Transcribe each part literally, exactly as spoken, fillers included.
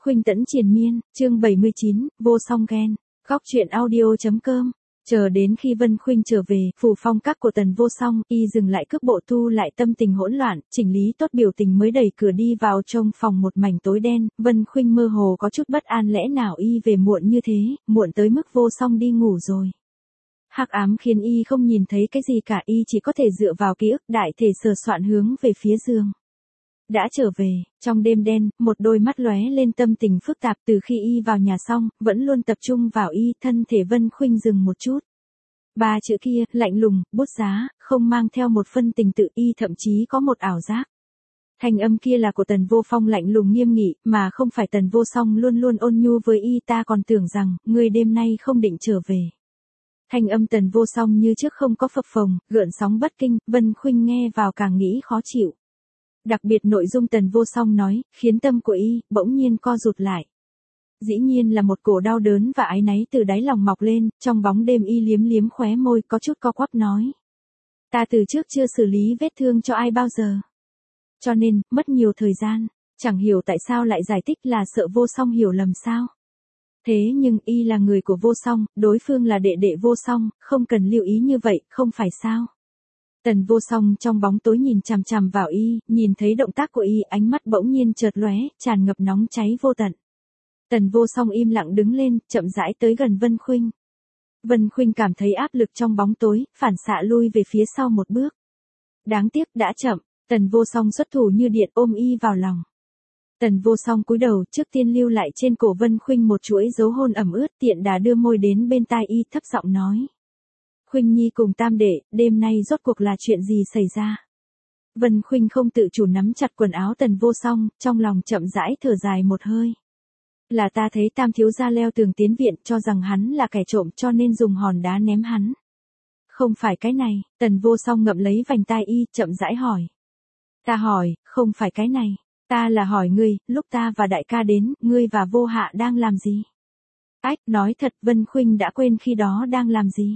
Khuynh Tẫn triền miên, chương bảy mươi chín, vô song ghen. Góc truyện audio.com. Chờ đến khi Vân Khuynh trở về, phủ phong các của Tần Vô Song, y dừng lại cước bộ thu lại tâm tình hỗn loạn, chỉnh lý tốt biểu tình mới đẩy cửa đi vào trong phòng một mảnh tối đen. Vân Khuynh mơ hồ có chút bất an, lẽ nào y về muộn như thế, muộn tới mức Vô Song đi ngủ rồi. Hắc ám khiến y không nhìn thấy cái gì cả, y chỉ có thể dựa vào ký ức đại thể sờ soạn hướng về phía giường. Đã trở về, trong đêm đen, một đôi mắt lóe lên tâm tình phức tạp. Từ khi y vào nhà xong, vẫn luôn tập trung vào y, thân thể Vân Khuynh dừng một chút. Ba chữ kia, lạnh lùng, bút giá, không mang theo một phân tình tự, y thậm chí có một ảo giác. Thanh âm kia là của Tần Vô Phong lạnh lùng nghiêm nghị, mà không phải Tần Vô Song luôn luôn ôn nhu với y. Ta còn tưởng rằng, ngươi đêm nay không định trở về. Thanh âm Tần Vô Song như trước không có phập phồng, gợn sóng bất kinh, Vân Khuynh nghe vào càng nghĩ khó chịu. Đặc biệt nội dung Tần Vô Song nói, khiến tâm của y, bỗng nhiên co rụt lại. Dĩ nhiên là một cổ đau đớn và áy náy từ đáy lòng mọc lên, trong bóng đêm y liếm liếm khóe môi, có chút co quắp nói. Ta từ trước chưa xử lý vết thương cho ai bao giờ. Cho nên, mất nhiều thời gian, chẳng hiểu tại sao lại giải thích, là sợ Vô Song hiểu lầm sao. Thế nhưng y là người của Vô Song, đối phương là đệ đệ Vô Song, không cần lưu ý như vậy, không phải sao. Tần Vô Song trong bóng tối nhìn chằm chằm vào y, nhìn thấy động tác của y, ánh mắt bỗng nhiên chợt lóe, tràn ngập nóng cháy vô tận. Tần Vô Song im lặng đứng lên, chậm rãi tới gần Vân Khuynh. Vân Khuynh cảm thấy áp lực trong bóng tối, phản xạ lui về phía sau một bước. Đáng tiếc đã chậm, Tần Vô Song xuất thủ như điện ôm y vào lòng. Tần Vô Song cúi đầu, trước tiên lưu lại trên cổ Vân Khuynh một chuỗi dấu hôn ẩm ướt, tiện đà đưa môi đến bên tai y, thấp giọng nói. Khuynh Nhi cùng tam đệ, đêm nay rốt cuộc là chuyện gì xảy ra? Vân Khuynh không tự chủ nắm chặt quần áo Tần Vô Song, trong lòng chậm rãi thở dài một hơi. Là ta thấy tam thiếu gia leo tường tiến viện, cho rằng hắn là kẻ trộm cho nên dùng hòn đá ném hắn. Không phải cái này, Tần Vô Song ngậm lấy vành tai y, chậm rãi hỏi. Ta hỏi, không phải cái này, ta là hỏi ngươi, lúc ta và đại ca đến, ngươi và Vô Hạ đang làm gì? Ách, nói thật, Vân Khuynh đã quên khi đó đang làm gì.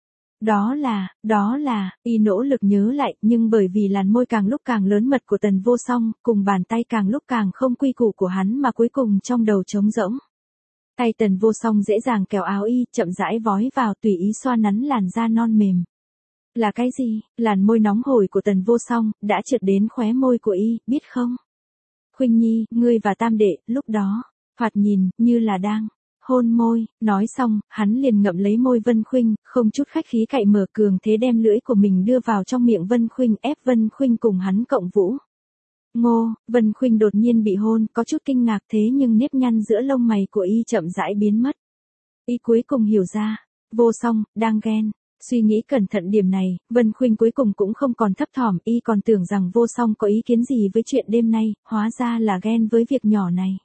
Đó là, đó là, y nỗ lực nhớ lại, nhưng bởi vì làn môi càng lúc càng lớn mật của Tần Vô Song, cùng bàn tay càng lúc càng không quy củ của hắn, mà cuối cùng trong đầu trống rỗng. Tay Tần Vô Song dễ dàng kéo áo y, chậm rãi vói vào, tùy ý xoa nắn làn da non mềm. Là cái gì? Làn môi nóng hổi của Tần Vô Song, đã trượt đến khóe môi của y, biết không? Khuynh Nhi, ngươi và tam đệ, lúc đó, thoạt nhìn, như là đang hôn môi. Nói xong, hắn liền ngậm lấy môi Vân Khuynh, không chút khách khí cạy mở, cường thế đem lưỡi của mình đưa vào trong miệng Vân Khuynh, ép Vân Khuynh cùng hắn cộng vũ. Ngô, Vân Khuynh đột nhiên bị hôn, có chút kinh ngạc, thế nhưng nếp nhăn giữa lông mày của y chậm rãi biến mất. Y cuối cùng hiểu ra, Vô Song đang ghen. Suy nghĩ cẩn thận điểm này, Vân Khuynh cuối cùng cũng không còn thấp thỏm, y còn tưởng rằng Vô Song có ý kiến gì với chuyện đêm nay, hóa ra là ghen với việc nhỏ này.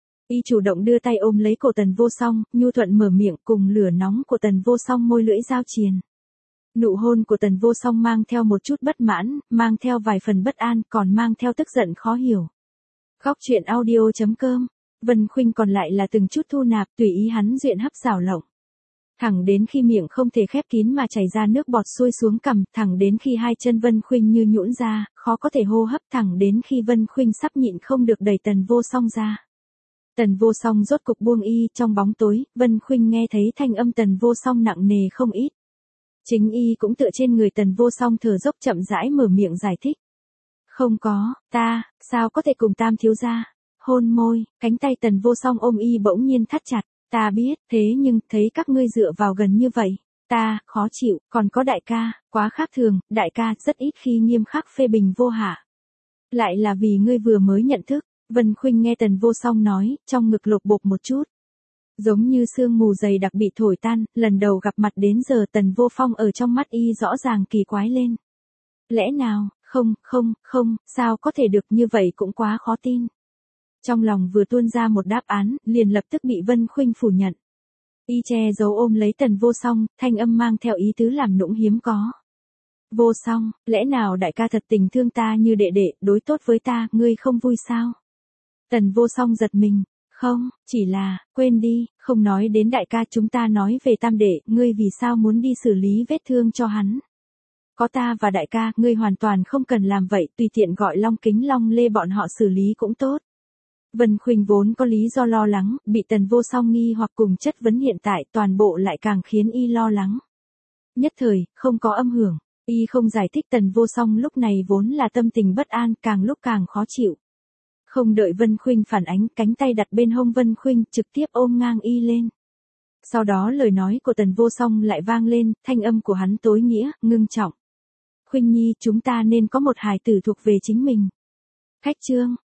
Y chủ động đưa tay ôm lấy cổ Tần Vô Song, nhu thuận mở miệng, cùng lửa nóng của Tần Vô Song môi lưỡi giao triền. Nụ hôn của Tần Vô Song mang theo một chút bất mãn, mang theo vài phần bất an, còn mang theo tức giận khó hiểu. Góc truyện audio.com. Vân Khuynh còn lại là từng chút thu nạp, tùy ý hắn duyện hấp xảo lộng. Thẳng đến khi miệng không thể khép kín mà chảy ra nước bọt xuôi xuống cằm, thẳng đến khi hai chân Vân Khuynh như nhũn ra, khó có thể hô hấp, thẳng đến khi Vân Khuynh sắp nhịn không được đẩy Tần Vô Song ra. Tần Vô Song rốt cục buông y, trong bóng tối, Vân Khuynh nghe thấy thanh âm Tần Vô Song nặng nề không ít. Chính y cũng tựa trên người Tần Vô Song thở dốc, chậm rãi mở miệng giải thích. Không có, ta, sao có thể cùng tam thiếu gia hôn môi. Cánh tay Tần Vô Song ôm y bỗng nhiên thắt chặt. Ta biết, thế nhưng, thấy các ngươi dựa vào gần như vậy, ta, khó chịu, còn có đại ca, quá khác thường, đại ca rất ít khi nghiêm khắc phê bình Vô Hạ. Lại là vì ngươi vừa mới nhận thức. Vân Khuynh nghe Tần Vô Song nói, trong ngực lột bột một chút. Giống như sương mù dày đặc bị thổi tan, lần đầu gặp mặt đến giờ Tần Vô Phong ở trong mắt y rõ ràng kỳ quái lên. Lẽ nào, không, không, không, sao có thể được như vậy cũng quá khó tin. Trong lòng vừa tuôn ra một đáp án, liền lập tức bị Vân Khuynh phủ nhận. Y che giấu ôm lấy Tần Vô Song, thanh âm mang theo ý tứ làm nũng hiếm có. Vô Song, lẽ nào đại ca thật tình thương ta như đệ đệ, đối tốt với ta, ngươi không vui sao? Tần Vô Song giật mình, không, chỉ là, quên đi, không nói đến đại ca, chúng ta nói về tam đệ, ngươi vì sao muốn đi xử lý vết thương cho hắn? Có ta và đại ca, ngươi hoàn toàn không cần làm vậy, tùy tiện gọi Long Kính Long Lê bọn họ xử lý cũng tốt. Vân Khuynh vốn có lý do lo lắng, bị Tần Vô Song nghi hoặc cùng chất vấn hiện tại toàn bộ lại càng khiến y lo lắng. Nhất thời, không có âm hưởng, y không giải thích Tần Vô Song lúc này vốn là tâm tình bất an, càng lúc càng khó chịu. Không đợi Vân Khuynh phản ánh, cánh tay đặt bên hông Vân Khuynh trực tiếp ôm ngang y lên. Sau đó lời nói của Tần Vô Song lại vang lên, thanh âm của hắn tối nghĩa, ngưng trọng. Khuynh Nhi, chúng ta nên có một hài tử thuộc về chính mình. Khách trương,